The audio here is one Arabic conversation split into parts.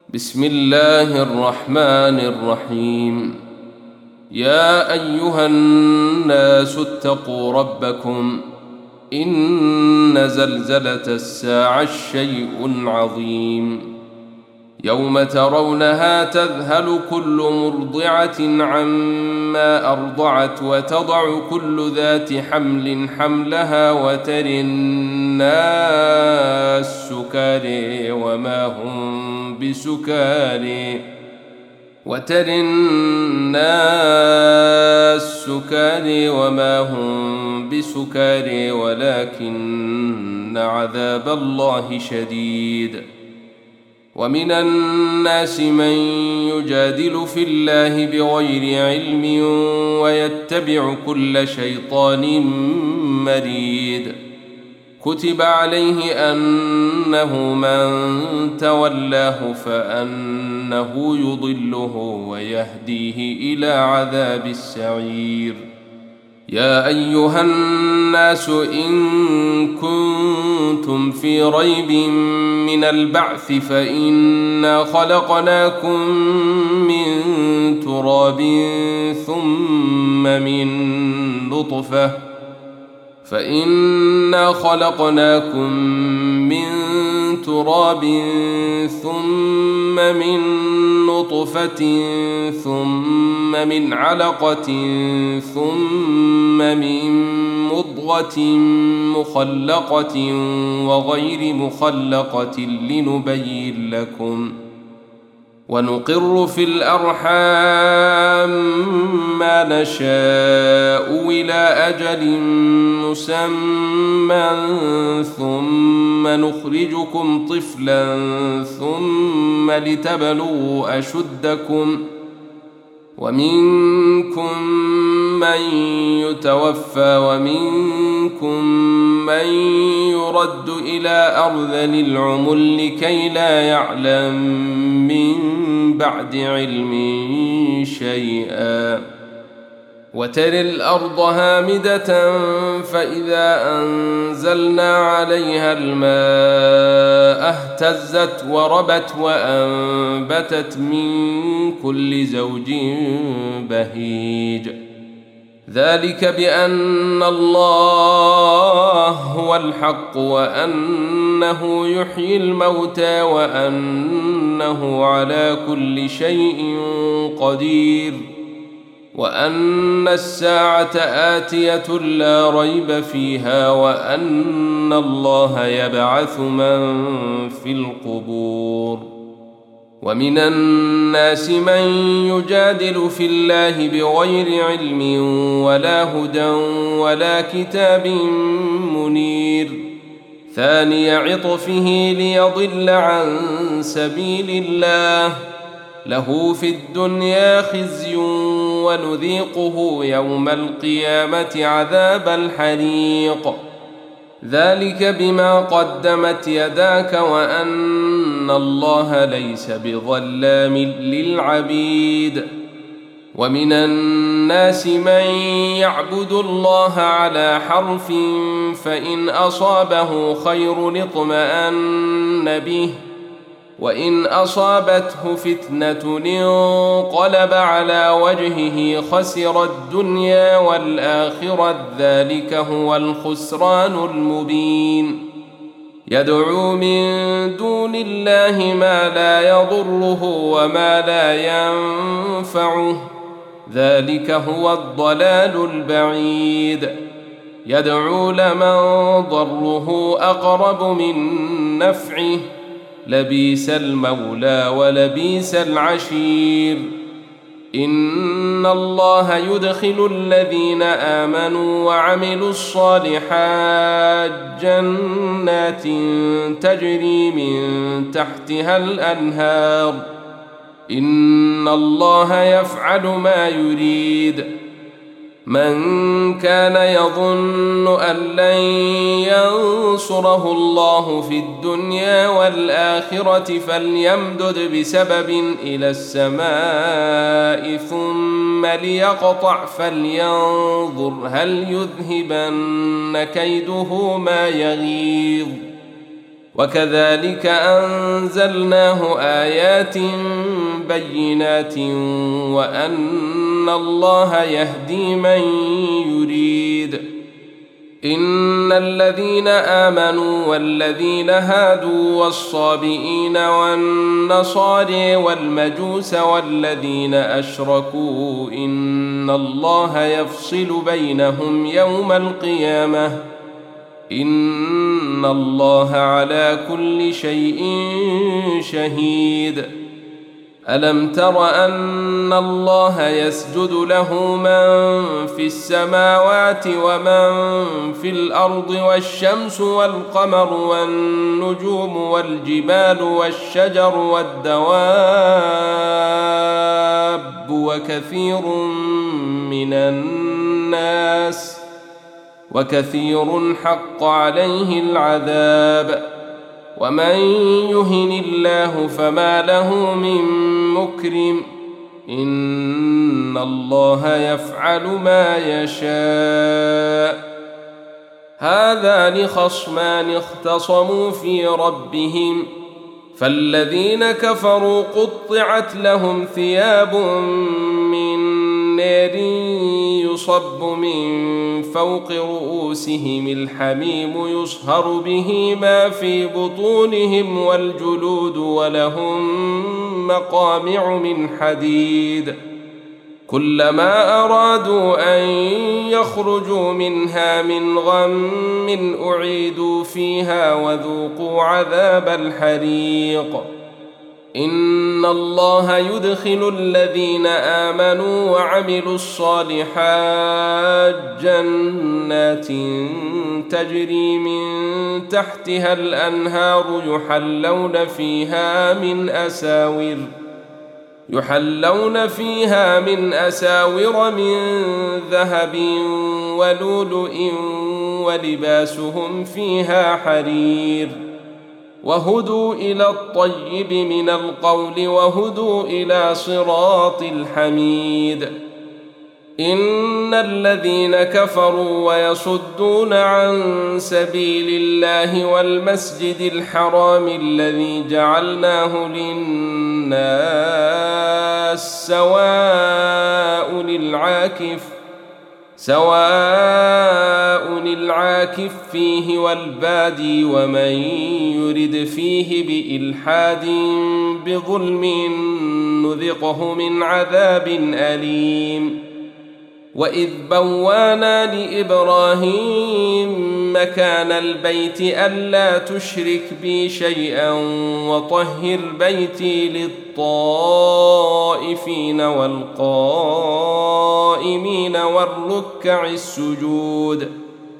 بسم الله الرحمن الرحيم. يا أيها الناس اتقوا ربكم إن زلزلة الساعة شيء عظيم، يوم ترونها تذهل كل مرضعة عما أرضعت وتضع كل ذات حمل حملها وترى الناس سكارى وما هم بسكارى ولكن عذاب الله شديد. ومن الناس من يجادل في الله بغير علم ويتبع كل شيطان مريد. كتب عليه أنه من تولاه فأنه يضله ويهديه إلى عذاب السعير. يا أيها الناس إن كنتم في ريب من البعث فإنا خلقناكم من تراب ثم من نطفة ثم من علقة ثم من مضغة مخلقة وغير مخلقة لنبين لكم، ونقر في الأرحام ما نشاء إلى أجل مسمى ثم نخرجكم طفلا ثم لتبلغوا أشدكم، ومنكم من يتوفى ومنكم من يرد إلى أرذل العمر لكي لا يعلم من بعد علم شيئا. وترى الأرض هامدة فإذا أنزلنا عليها الماء اهتزت وربت وأنبتت من كل زوج بهيج. ذلك بأن الله هو الحق وأنه يحيي الموتى وأنه على كل شيء قدير، وأن الساعة آتية لا ريب فيها، وأن الله يبعث من في القبور. ومن الناس من يجادل في الله بغير علم ولا هدى ولا كتاب منير، ثاني عطفه ليضل عن سبيل الله، له في الدنيا خزي ونذيقه يوم القيامة عذاب الحريق. ذلك بما قدمت يداك وأن الله ليس بظلام للعبيد. ومن الناس من يعبد الله على حرف فإن أصابه خير اطمأن به، وإن أصابته فتنة انقلب على وجهه خسر الدنيا والآخرة، ذلك هو الخسران المبين. يدعو من دون الله ما لا يضره وما لا ينفعه، ذلك هو الضلال البعيد. يدعو لمن ضره أقرب من نفعه، لبيس المولى ولبيس العشير. إن الله يدخل الذين آمنوا وعملوا الصالحات جنات تجري من تحتها الأنهار، إن الله يفعل ما يريد. من كان يظن أن لن ينصره الله في الدنيا والآخرة فليمدد بسبب إلى السماء ثم ليقطع فلينظر هل يذهبن كيده ما يغيظ. وكذلك أنزلناه آيات بينات وأن الله يهدي من يريد. إن الذين آمنوا والذين هادوا والصابئين والنصارى والمجوس والذين أشركوا إن الله يفصل بينهم يوم القيامة إن الله على كل شيء شهيد. ألم تر أن الله يسجد له من في السماوات ومن في الأرض والشمس والقمر والنجوم والجبال والشجر والدواب وكثير حق عليه العذاب ومن يهن الله فما له من مكرم إن الله يفعل ما يشاء. هذان خصمان اختصموا في ربهم فالذين كفروا قطعت لهم ثياب من نار يصب من فوق رؤوسهم الحميم يصهر به ما في بطونهم والجلود ولهم مقامع من حديد كلما أرادوا أن يخرجوا منها من غم أعيدوا فيها وذوقوا عذاب الحريق. إن الله يدخل الذين آمنوا وعملوا الصالحات جنات تجري من تحتها الأنهار يحلون فيها من أساور من ذهب ولؤلؤ ولباسهم فيها حرير وهدوا إلى الطيب من القول وهدوا إلى صراط الحميد. إن الذين كفروا ويصدون عن سبيل الله والمسجد الحرام الذي جعلناه للناس سواء العاكف فيه والبادي ومن يرد فيه بإلحاد بظلم نذقه من عذاب أليم. وإذ بوانا لإبراهيم مكان البيت ألا تشرك بي شيئا وطهر بيتي للطائفين والقائمين والركع السجود.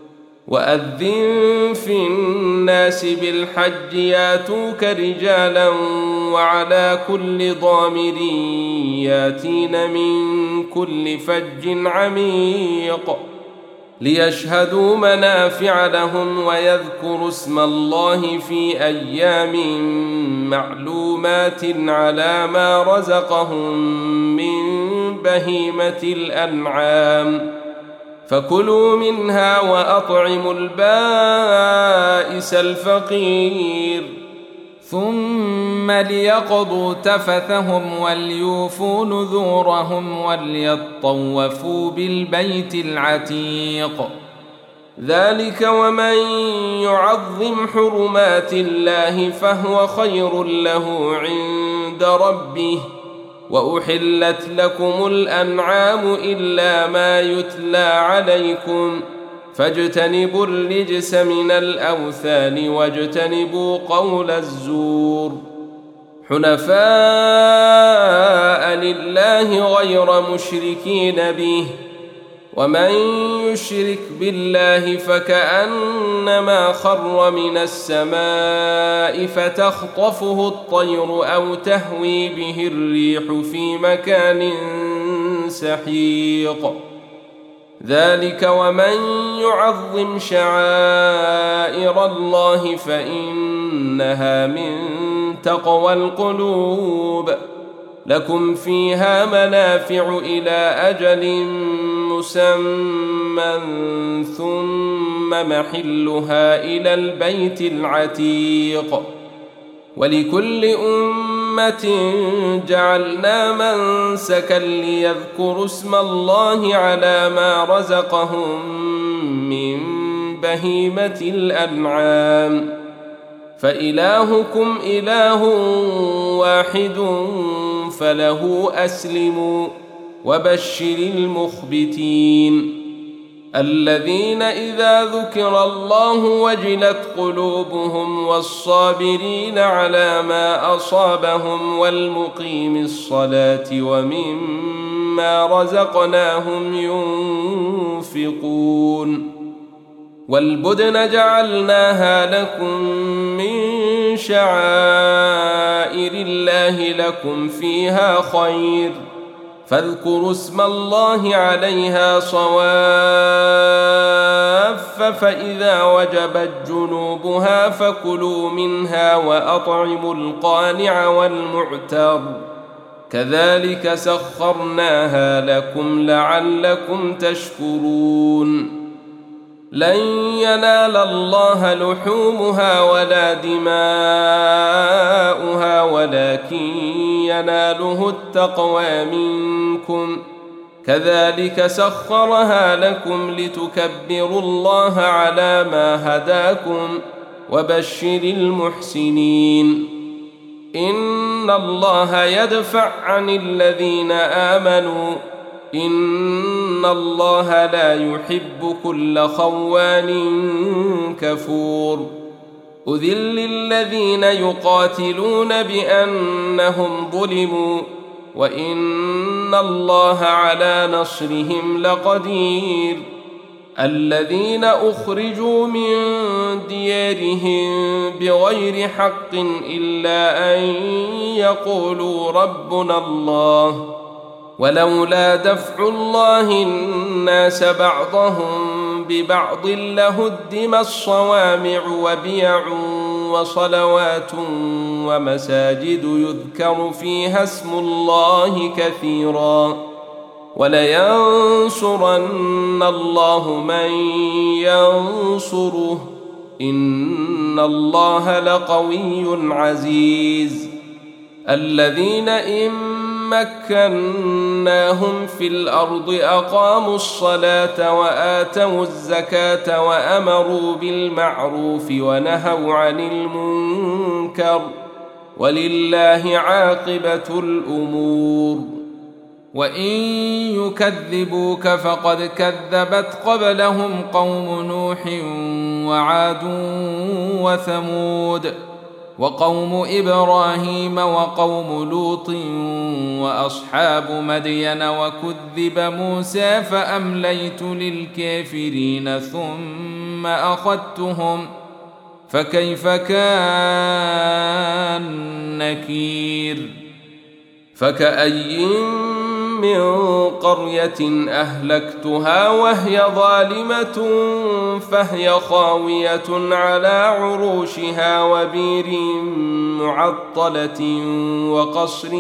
وأذن في الناس بالحج ياتوك رجالا وعلى كل ضامر ياتين من كل فج عميق ليشهدوا منافع لهم ويذكروا اسم الله في أيام معلومات على ما رزقهم من بهيمة الأنعام فكلوا منها وأطعموا البائس الفقير ثم ليقضوا تفثهم وليوفوا نذورهم وليطوفوا بالبيت العتيق. ذلك ومن يعظم حرمات الله فهو خير له عند ربه. وأحلت لكم الأنعام إلا ما يتلى عليكم فاجتنبوا الرجس من الأوثان واجتنبوا قول الزور حنفاء لله غير مشركين به ومن يشرك بالله فكأنما خر من السماء فتخطفه الطير أو تهوي به الريح في مكان سحيق. ذلك ومن يعظم شعائر الله فإنها من تقوى القلوب. لكم فيها منافع إلى أجل مسمى ثم محلها إلى البيت العتيق ولكل أمة جعلنا منسكا ليذكروا اسم الله على ما رزقهم من بهيمة الأنعام فإلهكم إله واحد فله أسلموا وبشر المخبتين الذين إذا ذكر الله وجلت قلوبهم والصابرين على ما أصابهم والمقيم الصلاة ومما رزقناهم ينفقون والبدن جعلناها لكم من شعائر الله لكم فيها خير فاذكروا اسم الله عليها صواف فإذا وجبت جنوبها فكلوا منها وأطعموا القانع والمعتر كذلك سخرناها لكم لعلكم تشكرون لن ينال الله لحومها ولا دماؤها ولكن يناله التقوى منكم كذلك سخرها لكم لتكبروا الله على ما هداكم وبشر المحسنين إن الله يدفع عن الذين آمنوا إن الله لا يحب كل خوان كفور أذل الذين يقاتلون بأنهم ظلموا وإن الله على نصرهم لقدير الذين أخرجوا من ديارهم بغير حق إلا أن يقولوا ربنا الله ولولا دفع الله الناس بعضهم ببعض لهدمت الصوامع وبيع وصلوات ومساجد يذكر فيها اسم الله كثيرا ولينصرن الله من ينصره إن الله لقوي عزيز الذين إن مكناهم في الأرض أقاموا الصلاة وآتوا الزكاة وأمروا بالمعروف ونهوا عن المنكر ولله عاقبة الأمور وإن يكذبوك فقد كذبت قبلهم قوم نوح وعاد وثمود وقوم إبراهيم وقوم لوط وأصحاب مدين وكذب موسى فأمليت للكافرين ثم أخذتهم فكيف كان نكير فكأي من قرية أهلكتها وهي ظالمة فهي خاوية على عروشها وبير معطلة وقصر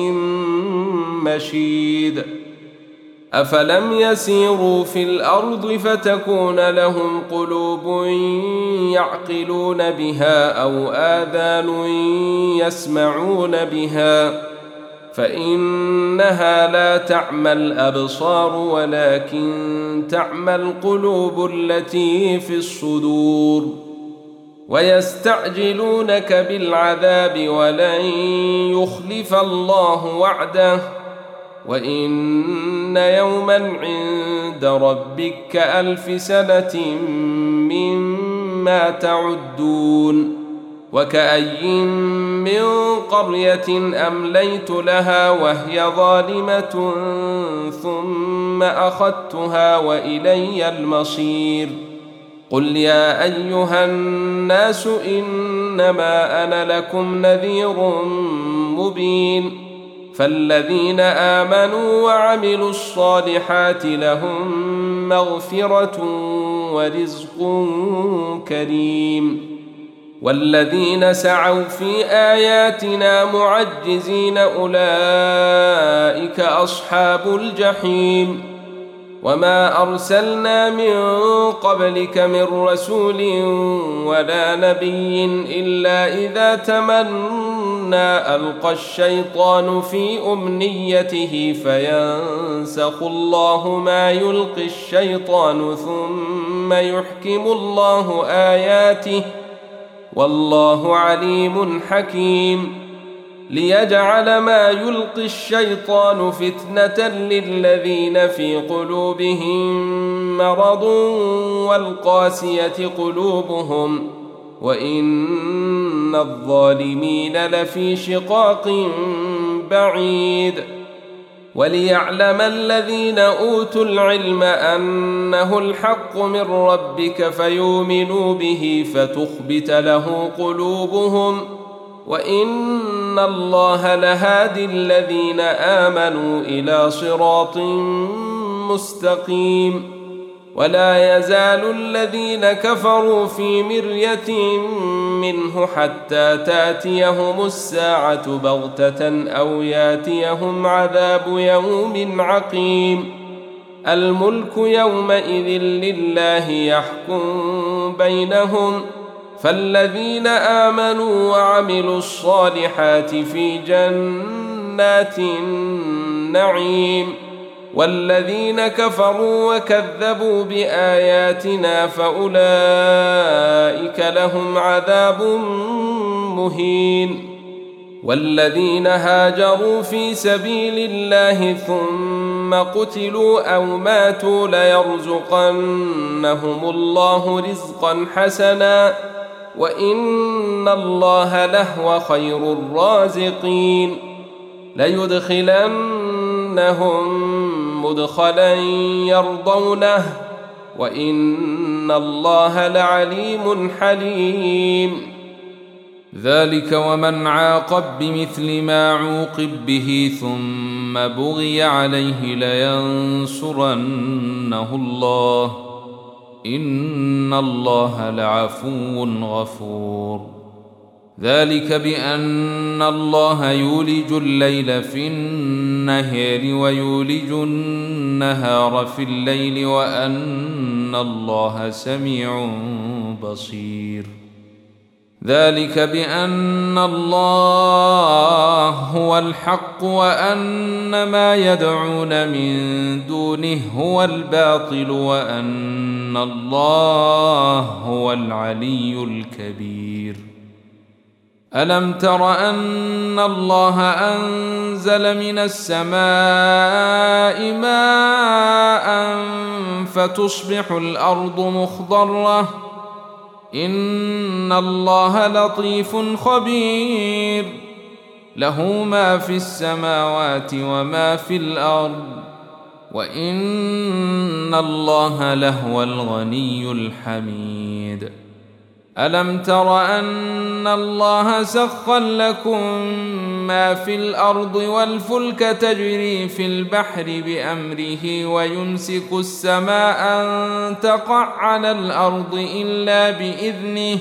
مشيد أفلم يسيروا في الأرض فتكون لهم قلوب يعقلون بها أو آذان يسمعون بها فإنها لا تعمى الأبصار ولكن تعمى القلوب التي في الصدور ويستعجلونك بالعذاب ولن يخلف الله وعده وإن يوما عند ربك كألف سنة مما تعدون وكأي من قرية أمليت لها وهي ظالمة ثم أخذتها وإلي المصير قل يا أيها الناس إنما أنا لكم نذير مبين فالذين آمنوا وعملوا الصالحات لهم مغفرة ورزق كريم والذين سعوا في آياتنا معجزين أولئك أصحاب الجحيم وما أرسلنا من قبلك من رسول ولا نبي إلا إذا تمنى ألقى الشيطان في أمنيته فينسخ الله ما يلقي الشيطان ثم يحكم الله آياته والله عليم حكيم ليجعل ما يلقي الشيطان فتنة للذين في قلوبهم مرض والقاسية قلوبهم وإن الظالمين لفي شقاق بعيد وليعلم الذين أوتوا العلم أنه الحق من ربك فيؤمنوا به فتخبت له قلوبهم وإن الله لهادي الذين آمنوا إلى صراط مستقيم ولا يزال الذين كفروا في مرية منه حتى تأتيهم الساعة بغتة أو يأتيهم عذاب يوم عقيم الملك يومئذ لله يحكم بينهم فالذين آمنوا وعملوا الصالحات في جنات النعيم والذين كفروا وكذبوا بآياتنا فأولئك لهم عذاب مهين والذين هاجروا في سبيل الله ثم قتلوا أو ماتوا ليرزقنهم الله رزقا حسنا وإن الله لهو خير الرازقين ليدخلنهم مدخلا يرضونه وإن الله لعليم حليم ذلك ومن عاقب بمثل ما عوقب به ثم بغي عليه لينصرنه الله إن الله لعفو غفور ذلك بأن الله يولج الليل في النهار ويولج النهار في الليل وأن الله سميع بصير ذلك بأن الله هو الحق وأن ما يدعون من دونه هو الباطل وأن الله هو العلي الكبير ألم تر أن الله أنزل من السماء ماء فتصبح الأرض مخضرة إن الله لطيف خبير له ما في السماوات وما في الأرض وإن الله لهو الغني الحميد ألم تر أن الله سخر لكم ما في الأرض والفلك تجري في البحر بأمره ويمسك السماء أن تقع على الأرض إلا بإذنه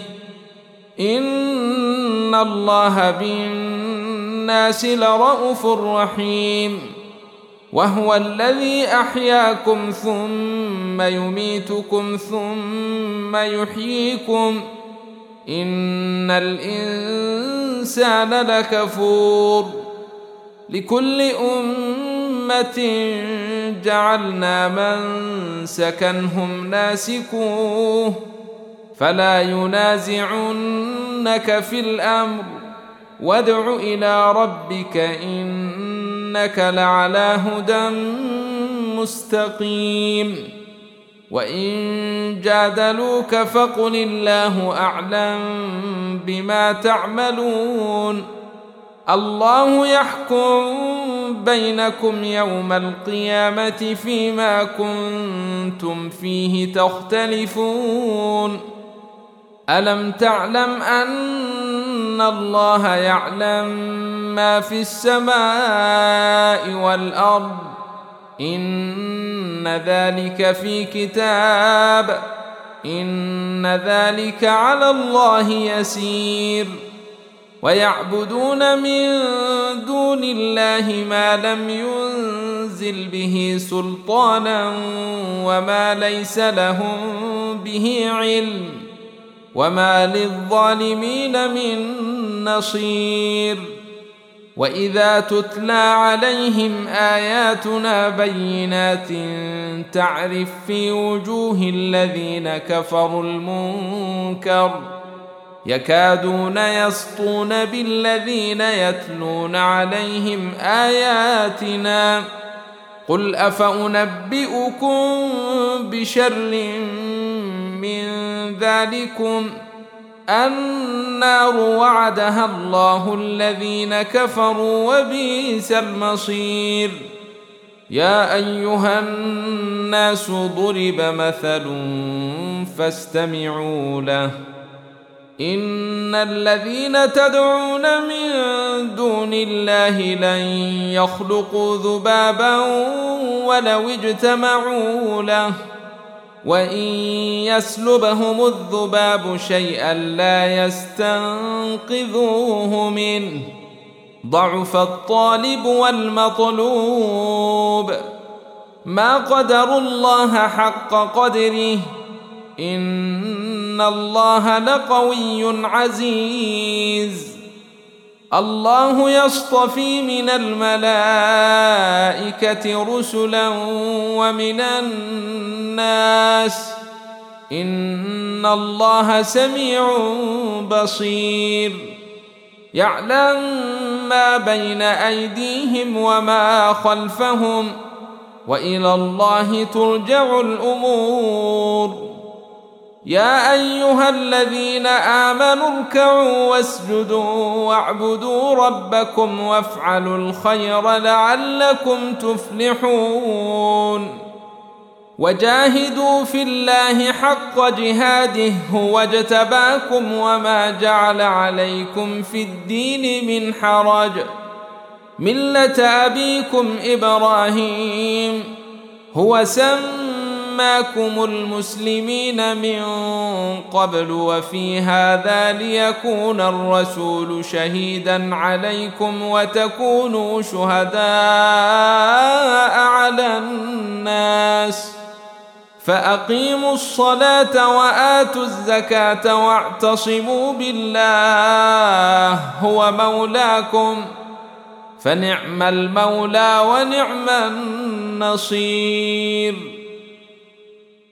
إن الله بالناس لرءوف رحيم وهو الذي أحياكم ثم يميتكم ثم يحييكم إن الإنسان لكفور لكل أمة جعلنا منسكنهم ناسكوه فلا ينازعنك في الأمر وادع إلى ربك إنك لعلى هدى مستقيم وإن جادلوك فقل الله أعلم بما تعملون الله يحكم بينكم يوم القيامة فيما كنتم فيه تختلفون ألم تعلم أن الله يعلم ما في السماء والأرض إن ذلك في كتاب إن ذلك على الله يسير ويعبدون من دون الله ما لم ينزل به سلطانا وما ليس لهم به علم وما للظالمين من نصير. وإذا تتلى عليهم آياتنا بينات تعرف في وجوه الذين كفروا المنكر يكادون يسطون بالذين يتلون عليهم آياتنا قل أفأنبئكم بشر من ذلكم النار وعدها الله الذين كفروا وبئس المصير. يا أيها الناس ضرب مثل فاستمعوا له إن الذين تدعون من دون الله لن يخلقوا ذبابا ولو اجتمعوا له وإن يسلبهم الذباب شيئا لا يستنقذوه منه ضعف الطالب والمطلوب. ما قدروا الله حق قدره إن الله لقوي عزيز. الله يصطفي من الملائكة رسلا ومن الناس إن الله سميع بصير. يعلم ما بين أيديهم وما خلفهم وإلى الله ترجع الأمور. يا أيها الذين آمنوا اركعوا واسجدوا واعبدوا ربكم وافعلوا الخير لعلكم تفلحون. وجاهدوا في الله حق جهاده هو اجتباكم وما جعل عليكم في الدين من حرج ملة أبيكم إبراهيم هو سماكم المسلمين من قبل وفي هذا ليكون الرسول شهيدا عليكم وتكونوا شهداء على الناس فأقيموا الصلاة وآتوا الزكاة واعتصموا بالله هو مولاكم فنعم المولى ونعم النصير.